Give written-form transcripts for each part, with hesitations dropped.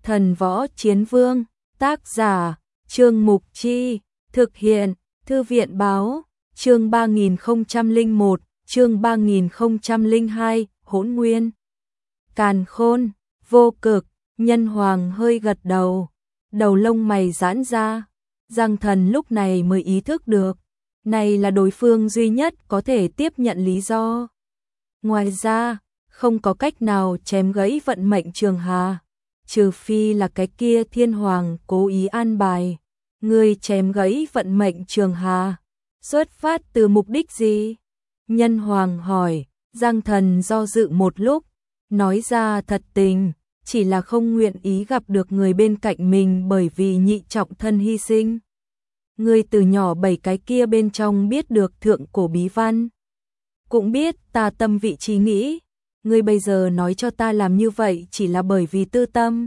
Thần Võ Chiến Vương, tác giả, Trương Mục Chi, thực hiện, Thư viện báo, chương 3001, chương 3002, Hỗn Nguyên. Càn Khôn, vô cực, Nhân Hoàng hơi gật đầu, đầu lông mày giãn ra, Giang Thần lúc này mới ý thức được, này là đối phương duy nhất có thể tiếp nhận lý do. Ngoài ra, không có cách nào chém gãy vận mệnh Trường Hà, trừ phi là cái kia Thiên Hoàng cố ý an bài. Người chém gãy vận mệnh Trường Hà, xuất phát từ mục đích gì? Nhân Hoàng hỏi. Giang Thần do dự một lúc, nói ra thật tình, chỉ là không nguyện ý gặp được người bên cạnh mình bởi vì nhị trọng thân hy sinh. Người từ nhỏ 7 cái kia bên trong biết được thượng cổ bí văn, cũng biết ta tâm vị trí nghĩ, ngươi bây giờ nói cho ta làm như vậy chỉ là bởi vì tư tâm.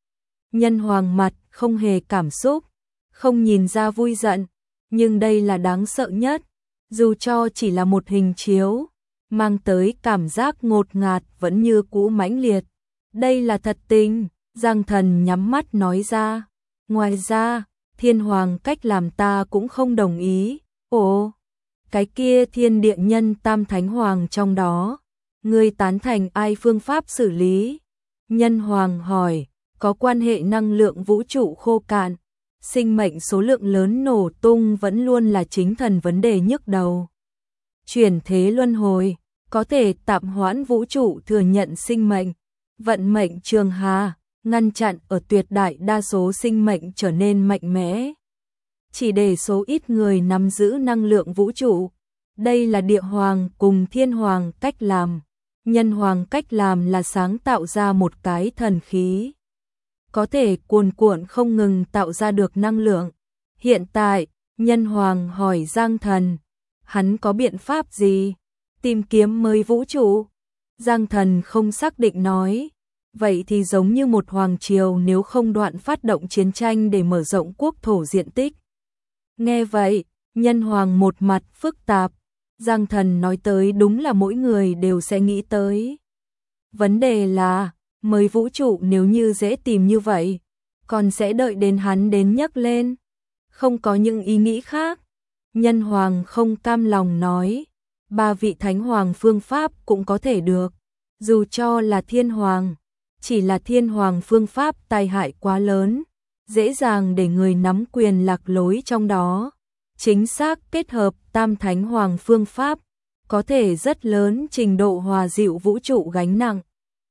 Nhân Hoàng mặt không hề cảm xúc, không nhìn ra vui giận, nhưng đây là đáng sợ nhất, dù cho chỉ là một hình chiếu, mang tới cảm giác ngột ngạt vẫn như cũ mãnh liệt. Đây là thật tình, Giang Thần nhắm mắt nói ra. Ngoài ra, Thiên Hoàng cách làm ta cũng không đồng ý. Ồ, cái kia Thiên Địa Nhân Tam Thánh Hoàng trong đó, ngươi tán thành ai phương pháp xử lý? Nhân Hoàng hỏi. Có quan hệ năng lượng vũ trụ khô cạn, sinh mệnh số lượng lớn nổ tung vẫn luôn là chính thần vấn đề nhức đầu. Chuyển thế luân hồi, có thể tạm hoãn vũ trụ thừa nhận sinh mệnh, vận mệnh Trường Hà, ngăn chặn ở tuyệt đại đa số sinh mệnh trở nên mạnh mẽ. Chỉ để số ít người nắm giữ năng lượng vũ trụ. Đây là Địa Hoàng cùng Thiên Hoàng cách làm. Nhân Hoàng cách làm là sáng tạo ra một cái thần khí, có thể cuồn cuộn không ngừng tạo ra được năng lượng. Hiện tại, Nhân Hoàng hỏi Giang Thần, hắn có biện pháp gì? Tìm kiếm mới vũ trụ? Giang Thần không xác định nói, vậy thì giống như một hoàng triều nếu không đoạn phát động chiến tranh để mở rộng quốc thổ diện tích. Nghe vậy, Nhân Hoàng một mặt phức tạp, Giang Thần nói tới đúng là mỗi người đều sẽ nghĩ tới. Vấn đề là, mới vũ trụ nếu như dễ tìm như vậy, còn sẽ đợi đến hắn đến nhắc lên, không có những ý nghĩ khác. Nhân Hoàng không cam lòng nói, 3 vị Thánh Hoàng phương pháp cũng có thể được, dù cho là Thiên Hoàng, chỉ là Thiên Hoàng phương pháp tai hại quá lớn, dễ dàng để người nắm quyền lạc lối trong đó. Chính xác kết hợp Tam Thánh Hoàng phương pháp, có thể rất lớn trình độ hòa dịu vũ trụ gánh nặng.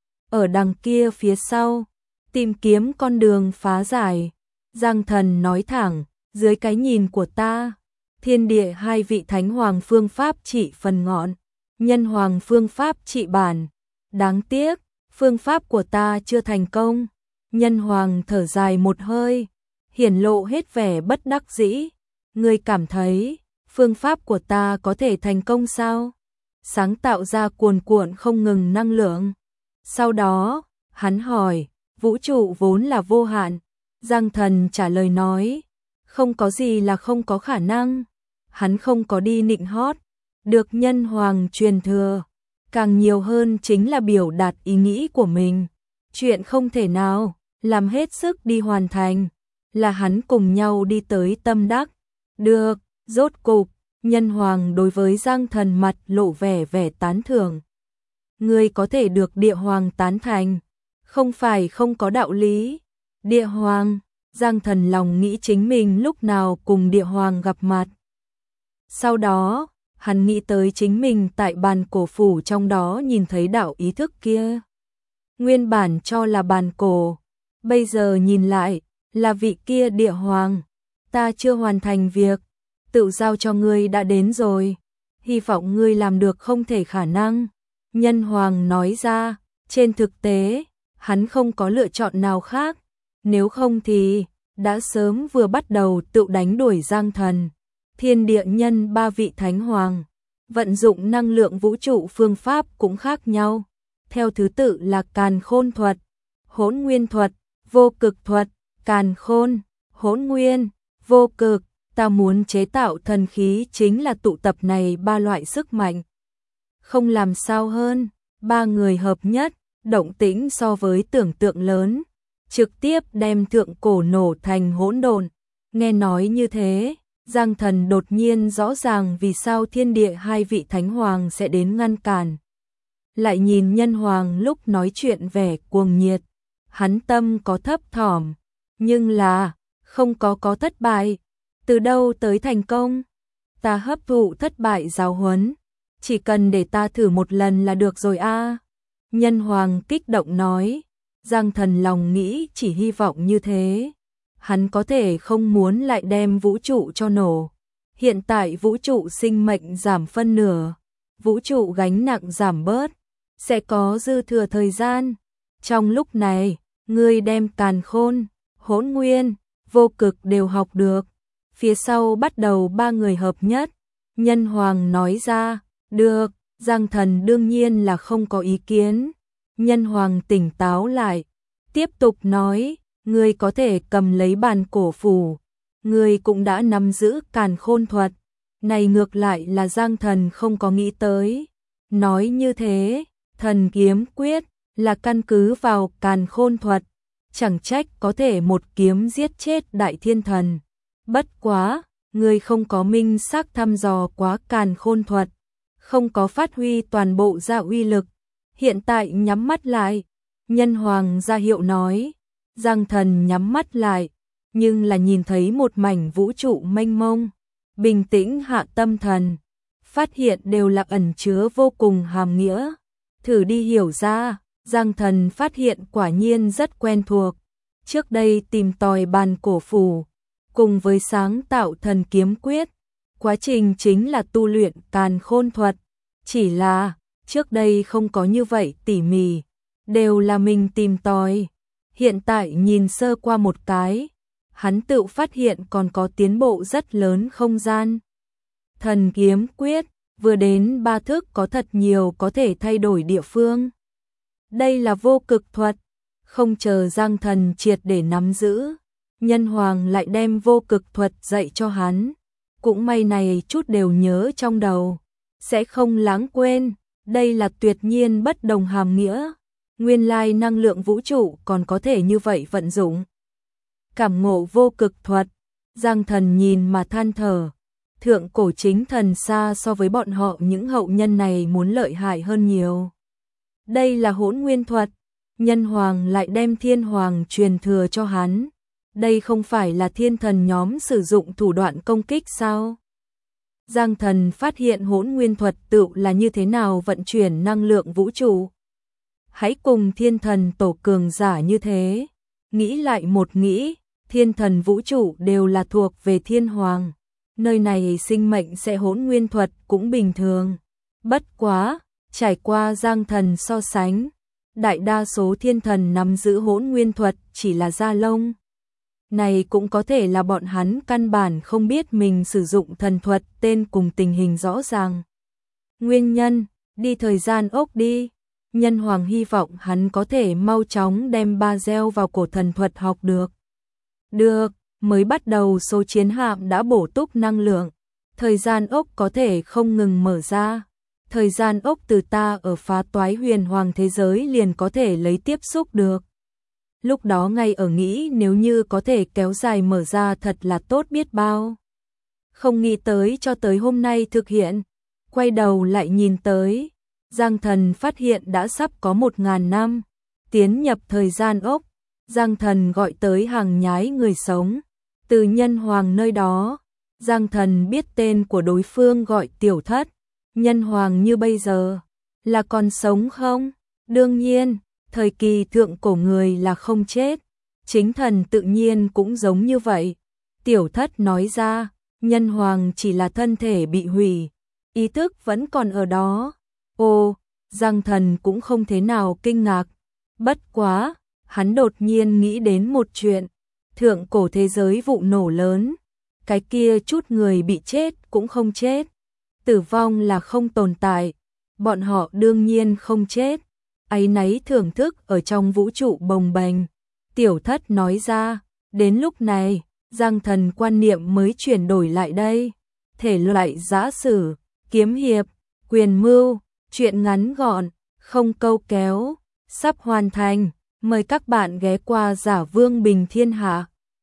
Ở đằng kia phía sau, tìm kiếm con đường phá giải. Giang Thần nói thẳng, dưới cái nhìn của ta, thiên địa 2 vị Thánh Hoàng phương pháp trị phần ngọn, Nhân Hoàng phương pháp trị bản. Đáng tiếc, phương pháp của ta chưa thành công. Nhân Hoàng thở dài một hơi, hiển lộ hết vẻ bất đắc dĩ. Ngươi cảm thấy, phương pháp của ta có thể thành công sao? Sáng tạo ra cuồn cuộn không ngừng năng lượng. Sau đó, hắn hỏi, vũ trụ vốn là vô hạn. Giang Thần trả lời nói, không có gì là không có khả năng. Hắn không có đi nịnh hót, được Nhân Hoàng truyền thừa. Càng nhiều hơn chính là biểu đạt ý nghĩ của mình. Chuyện không thể nào, làm hết sức đi hoàn thành, là hắn cùng nhau đi tới tâm đắc. Được, rốt cục, Nhân Hoàng đối với Giang Thần mặt lộ vẻ tán thưởng. Ngươi có thể được Địa Hoàng tán thành, không phải không có đạo lý. Địa Hoàng, Giang Thần lòng nghĩ chính mình lúc nào cùng Địa Hoàng gặp mặt. Sau đó, hắn nghĩ tới chính mình tại bàn cổ phủ trong đó nhìn thấy đạo ý thức kia. Nguyên bản cho là bàn cổ, bây giờ nhìn lại, là vị kia Địa Hoàng. Ta chưa hoàn thành việc, tự giao cho ngươi đã đến rồi, hy vọng ngươi làm được không thể khả năng. Nhân Hoàng nói ra, trên thực tế, hắn không có lựa chọn nào khác, nếu không thì, đã sớm vừa bắt đầu tự đánh đuổi Giang Thần. Thiên Địa Nhân 3 vị Thánh Hoàng, vận dụng năng lượng vũ trụ phương pháp cũng khác nhau, theo thứ tự là Càn Khôn thuật, Hỗn Nguyên thuật, Vô Cực thuật. Càn Khôn, Hỗn Nguyên, Vô Cực, ta muốn chế tạo thần khí chính là tụ tập này 3 loại sức mạnh. Không làm sao hơn, 3 người hợp nhất, động tĩnh so với tưởng tượng lớn. trực tiếp đem thượng cổ nổ thành hỗn độn. Nghe nói như thế, Giang Thần đột nhiên rõ ràng vì sao thiên địa hai vị thánh hoàng sẽ đến ngăn cản. Lại nhìn nhân hoàng lúc nói chuyện vẻ cuồng nhiệt, hắn tâm có thấp thỏm, nhưng là không có thất bại, từ đâu tới thành công? Ta hấp thụ thất bại giáo huấn, chỉ cần để ta thử một lần là được rồi a. Nhân hoàng kích động nói. Giang Thần lòng nghĩ chỉ hy vọng như thế. Hắn có thể không muốn lại đem vũ trụ cho nổ. Hiện tại vũ trụ sinh mệnh giảm phân nửa, vũ trụ gánh nặng giảm bớt, sẽ có dư thừa thời gian. Trong lúc này, ngươi đem càn khôn, hỗn nguyên, vô cực đều học được. Phía sau bắt đầu ba người hợp nhất. Nhân hoàng nói ra, được, Giang Thần đương nhiên là không có ý kiến. Nhân hoàng tỉnh táo lại, tiếp tục nói, ngươi có thể cầm lấy bàn cổ phủ, ngươi cũng đã nắm giữ càn khôn thuật. Này ngược lại là Giang Thần không có nghĩ tới. Nói như thế, thần kiếm quyết là căn cứ vào càn khôn thuật, chẳng trách có thể một kiếm giết chết đại thiên thần. Bất quá, ngươi không có minh xác thăm dò quá càn khôn thuật, không có phát huy toàn bộ ra uy lực. Hiện tại nhắm mắt lại, nhân hoàng ra hiệu nói. Giang Thần nhắm mắt lại, nhưng là nhìn thấy một mảnh vũ trụ mênh mông, bình tĩnh hạ tâm thần, phát hiện đều là ẩn chứa vô cùng hàm nghĩa. Thử đi hiểu ra, Giang Thần phát hiện quả nhiên rất quen thuộc. Trước đây tìm tòi bàn cổ phủ, cùng với sáng tạo thần kiếm quyết, quá trình chính là tu luyện càn khôn thuật. Chỉ là, trước đây không có như vậy tỉ mỉ, đều là mình tìm tòi. Hiện tại nhìn sơ qua một cái, hắn tự phát hiện còn có tiến bộ rất lớn không gian. Thần kiếm quyết, vừa đến ba thức có thật nhiều có thể thay đổi địa phương. Đây là vô cực thuật, không chờ Giang Thần triệt để nắm giữ, nhân hoàng lại đem vô cực thuật dạy cho hắn. Cũng may này chút đều nhớ trong đầu, sẽ không lãng quên, đây là tuyệt nhiên bất đồng hàm nghĩa. Nguyên lai năng lượng vũ trụ còn có thể như vậy vận dụng. Cảm ngộ vô cực thuật, Giang Thần nhìn mà than thở. Thượng cổ chính thần xa so với bọn họ những hậu nhân này muốn lợi hại hơn nhiều. Đây là hỗn nguyên thuật, nhân hoàng lại đem thiên hoàng truyền thừa cho hắn. Đây không phải là thiên thần nhóm sử dụng thủ đoạn công kích sao? Giang Thần phát hiện hỗn nguyên thuật tự là như thế nào vận chuyển năng lượng vũ trụ. Hãy cùng thiên thần tổ cường giả như thế. Nghĩ lại một nghĩ, thiên thần vũ trụ đều là thuộc về thiên hoàng. Nơi này sinh mệnh sẽ hỗn nguyên thuật cũng bình thường. Bất quá, trải qua Giang Thần so sánh, đại đa số thiên thần nắm giữ hỗn nguyên thuật chỉ là da lông. Này cũng có thể là bọn hắn căn bản không biết mình sử dụng thần thuật tên cùng tình hình rõ ràng. Nguyên nhân, đi thời gian ốc đi. Nhân hoàng hy vọng hắn có thể mau chóng đem ba gieo vào cổ thần thuật học được. Được, mới bắt đầu số chiến hạm đã bổ túc năng lượng. Thời gian ốc có thể không ngừng mở ra. Thời gian ốc từ ta ở phá toái huyền hoàng thế giới liền có thể lấy tiếp xúc được. Lúc đó ngay ở nghĩ nếu như có thể kéo dài mở ra thật là tốt biết bao. Không nghĩ tới cho tới hôm nay thực hiện. Quay đầu lại nhìn tới, Giang Thần phát hiện đã sắp có 1000 năm. Tiến nhập thời gian ốc, Giang Thần gọi tới hàng nhái người sống. Từ nhân hoàng nơi đó, Giang Thần biết tên của đối phương gọi Tiểu Thất. Nhân hoàng như bây giờ, là còn sống không? Đương nhiên, thời kỳ thượng cổ người là không chết. Chính thần tự nhiên cũng giống như vậy. Tiểu Thất nói ra, nhân hoàng chỉ là thân thể bị hủy, ý thức vẫn còn ở đó. Ồ, Giang Thần cũng không thế nào kinh ngạc. Bất quá, hắn đột nhiên nghĩ đến một chuyện. Thượng cổ thế giới vụ nổ lớn, cái kia chút người bị chết cũng không chết. Tử vong là không tồn tại, bọn họ đương nhiên không chết. Áy náy thưởng thức ở trong vũ trụ bồng bềnh. Tiểu Thất nói ra, đến lúc này, Giang Thần quan niệm mới chuyển đổi lại đây. Thể loại giã sử, kiếm hiệp, quyền mưu, chuyện ngắn gọn, không câu kéo, sắp hoàn thành. Mời các bạn ghé qua Giả Vương Bình Thiên Hạ.